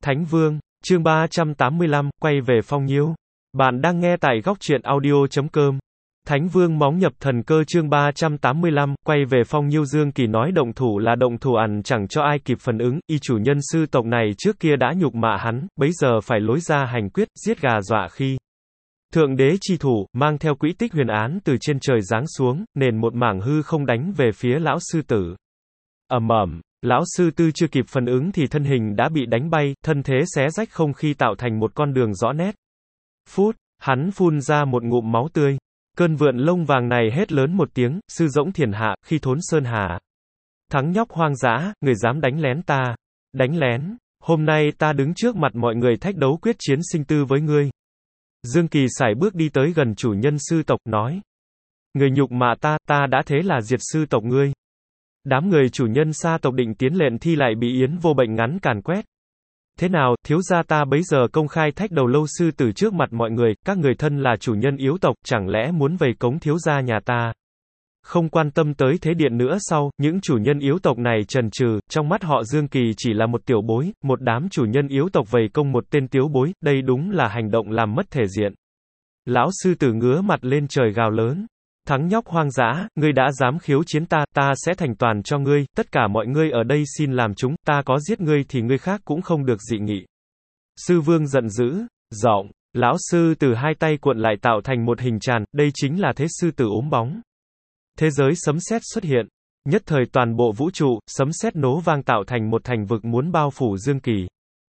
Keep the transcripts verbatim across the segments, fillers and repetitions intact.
Thánh Vương, chương ba trăm tám mươi lăm, quay về Phong Nhiêu. Bạn đang nghe tại góc truyện audio chấm com. Thánh Vương móng nhập thần cơ chương ba trăm tám mươi lăm, quay về Phong Nhiêu. Dương Kỳ nói động thủ là động thủ, ằn chẳng cho ai kịp phản ứng, y chủ nhân sư tộc này trước kia đã nhục mạ hắn, bấy giờ phải lối ra hành quyết, giết gà dọa khi. Thượng đế chi thủ, mang theo quỹ tích huyền án từ trên trời giáng xuống, nền một mảng hư không đánh về phía lão sư tử. Ầm ầm. Lão sư tư chưa kịp phản ứng thì thân hình đã bị đánh bay, thân thế xé rách không khí tạo thành một con đường rõ nét. Phút, hắn phun ra một ngụm máu tươi. Cơn vượn lông vàng này hét lớn một tiếng, sư rỗng thiền hạ, khi thốn sơn hà. Thắng nhóc hoang dã, người dám đánh lén ta. Đánh lén, hôm nay ta đứng trước mặt mọi người thách đấu quyết chiến sinh tư với ngươi. Dương Kỳ sải bước đi tới gần chủ nhân sư tộc, nói. Người nhục mạ ta, ta đã thế là diệt sư tộc ngươi. Đám người chủ nhân sa tộc định tiến lên thi lại bị Yến Vô Bệnh ngắn càn quét. Thế nào, thiếu gia ta bấy giờ công khai thách đầu lâu sư tử trước mặt mọi người, các người thân là chủ nhân yếu tộc, chẳng lẽ muốn vây cống thiếu gia nhà ta? Không quan tâm tới thế điện nữa sau, những chủ nhân yếu tộc này trần trừ, trong mắt họ Dương Kỳ chỉ là một tiểu bối, một đám chủ nhân yếu tộc vây công một tên tiếu bối, đây đúng là hành động làm mất thể diện. Lão sư tử ngứa mặt lên trời gào lớn. Thắng nhóc hoang dã, ngươi đã dám khiếu chiến ta, ta sẽ thành toàn cho ngươi, tất cả mọi ngươi ở đây xin làm chúng, ta có giết ngươi thì ngươi khác cũng không được dị nghị. Sư vương giận dữ, giọng, lão sư từ hai tay cuộn lại tạo thành một hình tràn, đây chính là thế sư tử ốm bóng. Thế giới sấm sét xuất hiện, nhất thời toàn bộ vũ trụ, sấm sét nổ vang tạo thành một thành vực muốn bao phủ Dương Kỳ.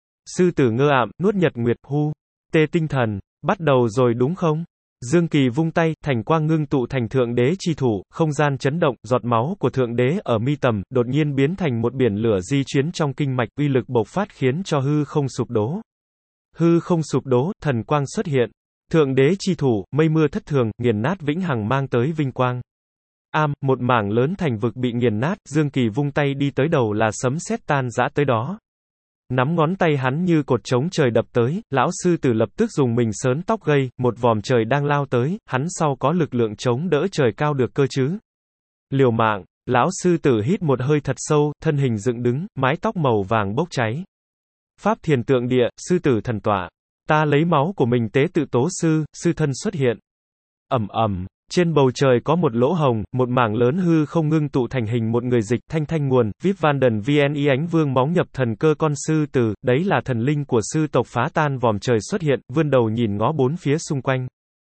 Sư tử ngơ ạm, nuốt nhật nguyệt, hu, tê tinh thần, bắt đầu rồi đúng không? Dương Kỳ vung tay, thành quang ngưng tụ thành thượng đế chi thủ, không gian chấn động, giọt máu của thượng đế ở mi tầm, đột nhiên biến thành một biển lửa di chuyến trong kinh mạch, uy lực bộc phát khiến cho hư không sụp đổ. Hư không sụp đổ, thần quang xuất hiện. Thượng đế chi thủ, mây mưa thất thường, nghiền nát vĩnh hằng mang tới vinh quang. Am, một mảng lớn thành vực bị nghiền nát, Dương Kỳ vung tay đi tới đầu là sấm sét tan rã tới đó. Nắm ngón tay hắn như cột trống trời đập tới, lão sư tử lập tức dùng mình sớn tóc gây, một vòm trời đang lao tới, hắn sau có lực lượng chống đỡ trời cao được cơ chứ. Liều mạng, lão sư tử hít một hơi thật sâu, thân hình dựng đứng, mái tóc màu vàng bốc cháy. Pháp thiền tượng địa, sư tử thần tọa. Ta lấy máu của mình tế tự tố sư, sư thân xuất hiện. Ầm ầm. Trên bầu trời có một lỗ hồng, một mảng lớn hư không ngưng tụ thành hình một người dịch, thanh thanh nguồn, vê i pê Vanden vê en i ánh vương móng nhập thần cơ con sư tử, đấy là thần linh của sư tộc phá tan vòm trời xuất hiện, vươn đầu nhìn ngó bốn phía xung quanh.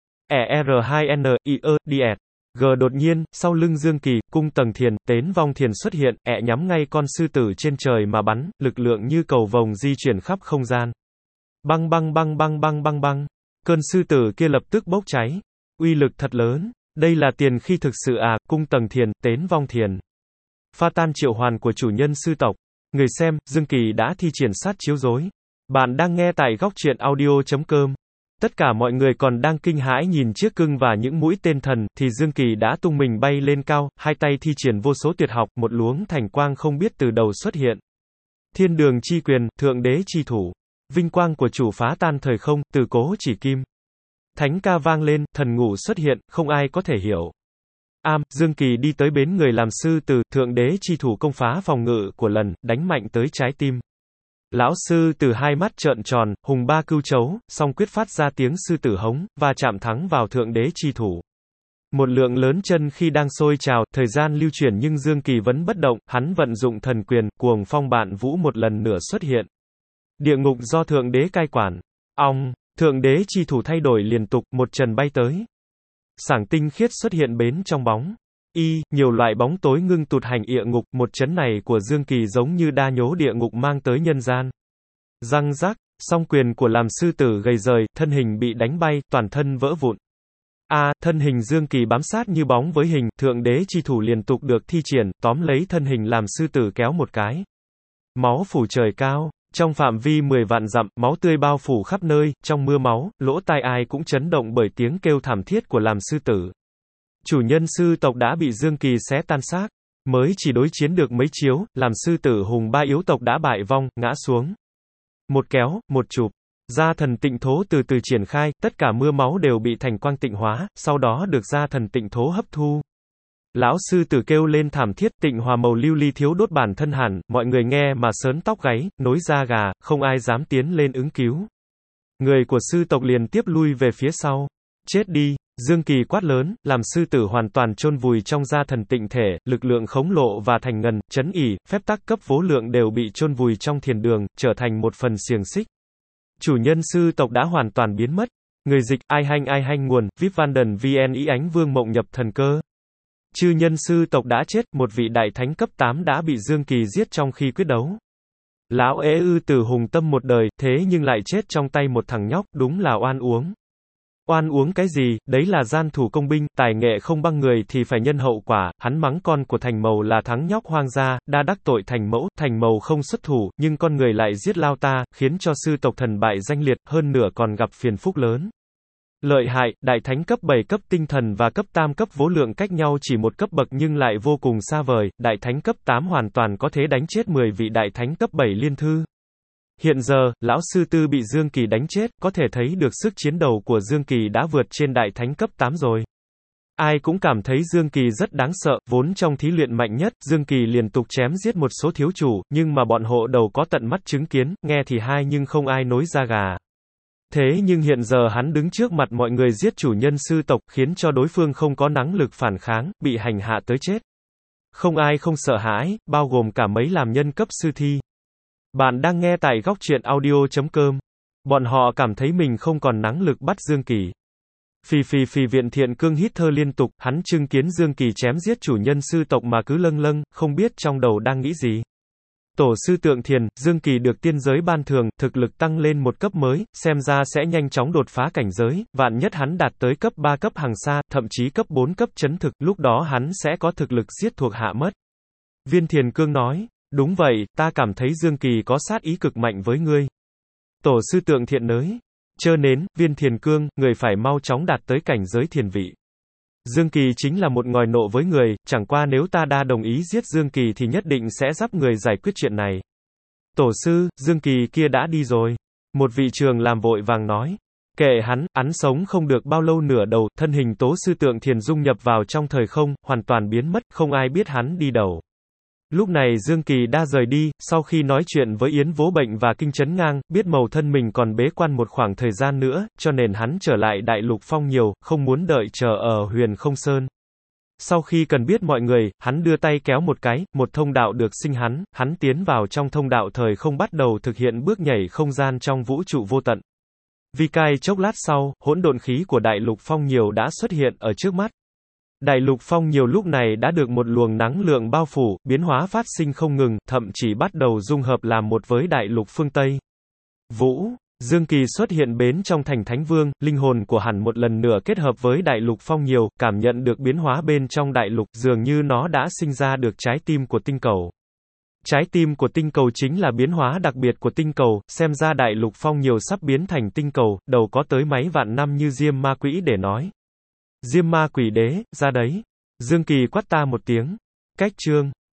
E R hai N I E D S G đột nhiên, sau lưng Dương Kỳ, cung tầng thiền, tến vong thiền xuất hiện, ẹ nhắm ngay con sư tử trên trời mà bắn, lực lượng như cầu vồng di chuyển khắp không gian. Băng băng băng băng băng băng băng, cơn sư tử kia lập tức bốc cháy. Uy lực thật lớn. Đây là tiền khi thực sự à, cung tầng thiền, tến vong thiền. Pha tan triệu hoàn của chủ nhân sư tộc. Người xem, Dương Kỳ đã thi triển sát chiếu dối. Bạn đang nghe tại góc truyện audio chấm com. Tất cả mọi người còn đang kinh hãi nhìn chiếc cưng và những mũi tên thần, thì Dương Kỳ đã tung mình bay lên cao, hai tay thi triển vô số tuyệt học, một luống thành quang không biết từ đầu xuất hiện. Thiên đường chi quyền, thượng đế chi thủ. Vinh quang của chủ phá tan thời không, từ cố chỉ kim. Thánh ca vang lên, thần ngủ xuất hiện, không ai có thể hiểu. Am, Dương Kỳ đi tới bến người làm sư từ, thượng đế chi thủ công phá phòng ngự của lần, đánh mạnh tới trái tim. Lão sư từ hai mắt trợn tròn, hùng ba cưu chấu, song quyết phát ra tiếng sư tử hống, và chạm thắng vào thượng đế chi thủ. Một lượng lớn chân khi đang sôi trào, thời gian lưu chuyển nhưng Dương Kỳ vẫn bất động, hắn vận dụng thần quyền, cuồng phong bạn vũ một lần nữa xuất hiện. Địa ngục do thượng đế cai quản. Ong. Thượng đế chi thủ thay đổi liên tục, một trần bay tới. Sảng tinh khiết xuất hiện bến trong bóng. Y, nhiều loại bóng tối ngưng tụt hành địa ngục, một chấn này của Dương Kỳ giống như đa nhố địa ngục mang tới nhân gian. Răng rắc, song quyền của làm sư tử gầy rời, thân hình bị đánh bay, toàn thân vỡ vụn. A, à, thân hình Dương Kỳ bám sát như bóng với hình, thượng đế chi thủ liên tục được thi triển, tóm lấy thân hình làm sư tử kéo một cái. Máu phủ trời cao. Trong phạm vi mười vạn dặm, máu tươi bao phủ khắp nơi, trong mưa máu, lỗ tai ai cũng chấn động bởi tiếng kêu thảm thiết của làm sư tử. Chủ nhân sư tộc đã bị Dương Kỳ xé tan xác. Mới chỉ đối chiến được mấy chiếu, làm sư tử hùng ba yếu tộc đã bại vong, ngã xuống. Một kéo, một chụp. Gia thần tịnh thố từ từ triển khai, tất cả mưa máu đều bị thành quang tịnh hóa, sau đó được gia thần tịnh thố hấp thu. Lão sư tử kêu lên thảm thiết, Tịnh Hòa màu lưu ly thiếu đốt bản thân hẳn, mọi người nghe mà sớn tóc gáy, nối da gà, không ai dám tiến lên ứng cứu. Người của sư tộc liền tiếp lui về phía sau. Chết đi! Dương Kỳ quát lớn, làm sư tử hoàn toàn chôn vùi trong gia thần tịnh thể, lực lượng khổng lồ và thành ngần, chấn ỉ, phép tắc cấp vô lượng đều bị chôn vùi trong thiền đường, trở thành một phần xiềng xích. Chủ nhân sư tộc đã hoàn toàn biến mất. Người dịch, ai hanh ai hanh nguồn, vip vanden vn ý ánh vương mộng nhập thần cơ. Chư nhân sư tộc đã chết, một vị đại thánh cấp tám đã bị Dương Kỳ giết trong khi quyết đấu. Lão ế ư tử hùng tâm một đời, thế nhưng lại chết trong tay một thằng nhóc, đúng là oan uống. Oan uống cái gì, đấy là gian thủ công binh, tài nghệ không bằng người thì phải nhân hậu quả, hắn mắng con của Thành Mầu là thắng nhóc hoang gia, đa đắc tội Thành Mẫu, Thành Mầu không xuất thủ, nhưng con người lại giết lao ta, khiến cho sư tộc thần bại danh liệt, hơn nửa còn gặp phiền phúc lớn. Lợi hại, đại thánh cấp bảy cấp tinh thần và cấp tam cấp vô lượng cách nhau chỉ một cấp bậc nhưng lại vô cùng xa vời, đại thánh cấp tám hoàn toàn có thể đánh chết mười vị đại thánh cấp bảy liên thư. Hiện giờ, lão sư tư bị Dương Kỳ đánh chết, có thể thấy được sức chiến đấu của Dương Kỳ đã vượt trên đại thánh cấp tám rồi. Ai cũng cảm thấy Dương Kỳ rất đáng sợ, vốn trong thí luyện mạnh nhất, Dương Kỳ liên tục chém giết một số thiếu chủ, nhưng mà bọn hộ đầu có tận mắt chứng kiến, nghe thì hay nhưng không ai nối da gà. Thế nhưng hiện giờ hắn đứng trước mặt mọi người giết chủ nhân sư tộc, khiến cho đối phương không có năng lực phản kháng, bị hành hạ tới chết. Không ai không sợ hãi, bao gồm cả mấy làm nhân cấp sư thi. Bạn đang nghe tại góc truyện audio chấm com. Bọn họ cảm thấy mình không còn năng lực bắt Dương Kỳ. Phì phì phì Viện Thiện Cương hít thở liên tục, hắn chứng kiến Dương Kỳ chém giết chủ nhân sư tộc mà cứ lâng lâng, không biết trong đầu đang nghĩ gì. Tổ sư Tượng Thiền, Dương Kỳ được tiên giới ban thường, thực lực tăng lên một cấp mới, xem ra sẽ nhanh chóng đột phá cảnh giới, vạn nhất hắn đạt tới cấp ba cấp hàng xa, thậm chí cấp bốn cấp chấn thực, lúc đó hắn sẽ có thực lực giết thuộc hạ mất. Viên Thiền Cương nói, đúng vậy, ta cảm thấy Dương Kỳ có sát ý cực mạnh với ngươi. Tổ sư Tượng Thiện nới, chớ nến, Viên Thiền Cương, người phải mau chóng đạt tới cảnh giới thiền vị. Dương Kỳ chính là một ngòi nộ với người, chẳng qua nếu ta đa đồng ý giết Dương Kỳ thì nhất định sẽ giúp người giải quyết chuyện này. Tổ sư, Dương Kỳ kia đã đi rồi. Một vị trường làm vội vàng nói. Kệ hắn, hắn sống không được bao lâu nửa đầu, thân hình Tố sư Tượng Thiền dung nhập vào trong thời không, hoàn toàn biến mất, không ai biết hắn đi đâu. Lúc này Dương Kỳ đã rời đi, sau khi nói chuyện với Yến Vỗ Bệnh và Kinh Chấn Ngang, biết mầu thân mình còn bế quan một khoảng thời gian nữa, cho nên hắn trở lại Đại Lục Phong nhiều, không muốn đợi chờ ở Huyền Không Sơn. Sau khi cần biết mọi người, hắn đưa tay kéo một cái, một thông đạo được sinh hắn, hắn tiến vào trong thông đạo thời không bắt đầu thực hiện bước nhảy không gian trong vũ trụ vô tận. Vì cai chốc lát sau, hỗn độn khí của Đại Lục Phong nhiều đã xuất hiện ở trước mắt. Đại Lục Phong nhiều lúc này đã được một luồng năng lượng bao phủ, biến hóa phát sinh không ngừng, thậm chí bắt đầu dung hợp làm một với Đại Lục phương Tây. Vũ, Dương Kỳ xuất hiện bến trong thành Thánh Vương, linh hồn của hắn một lần nữa kết hợp với Đại Lục Phong nhiều, cảm nhận được biến hóa bên trong Đại Lục, dường như nó đã sinh ra được trái tim của tinh cầu. Trái tim của tinh cầu chính là biến hóa đặc biệt của tinh cầu, xem ra Đại Lục Phong nhiều sắp biến thành tinh cầu, đầu có tới mấy vạn năm như Diêm Ma Quỷ để nói. Diêm Ma Quỷ Đế, ra đấy. Dương Kỳ quát ta một tiếng. Cách chương.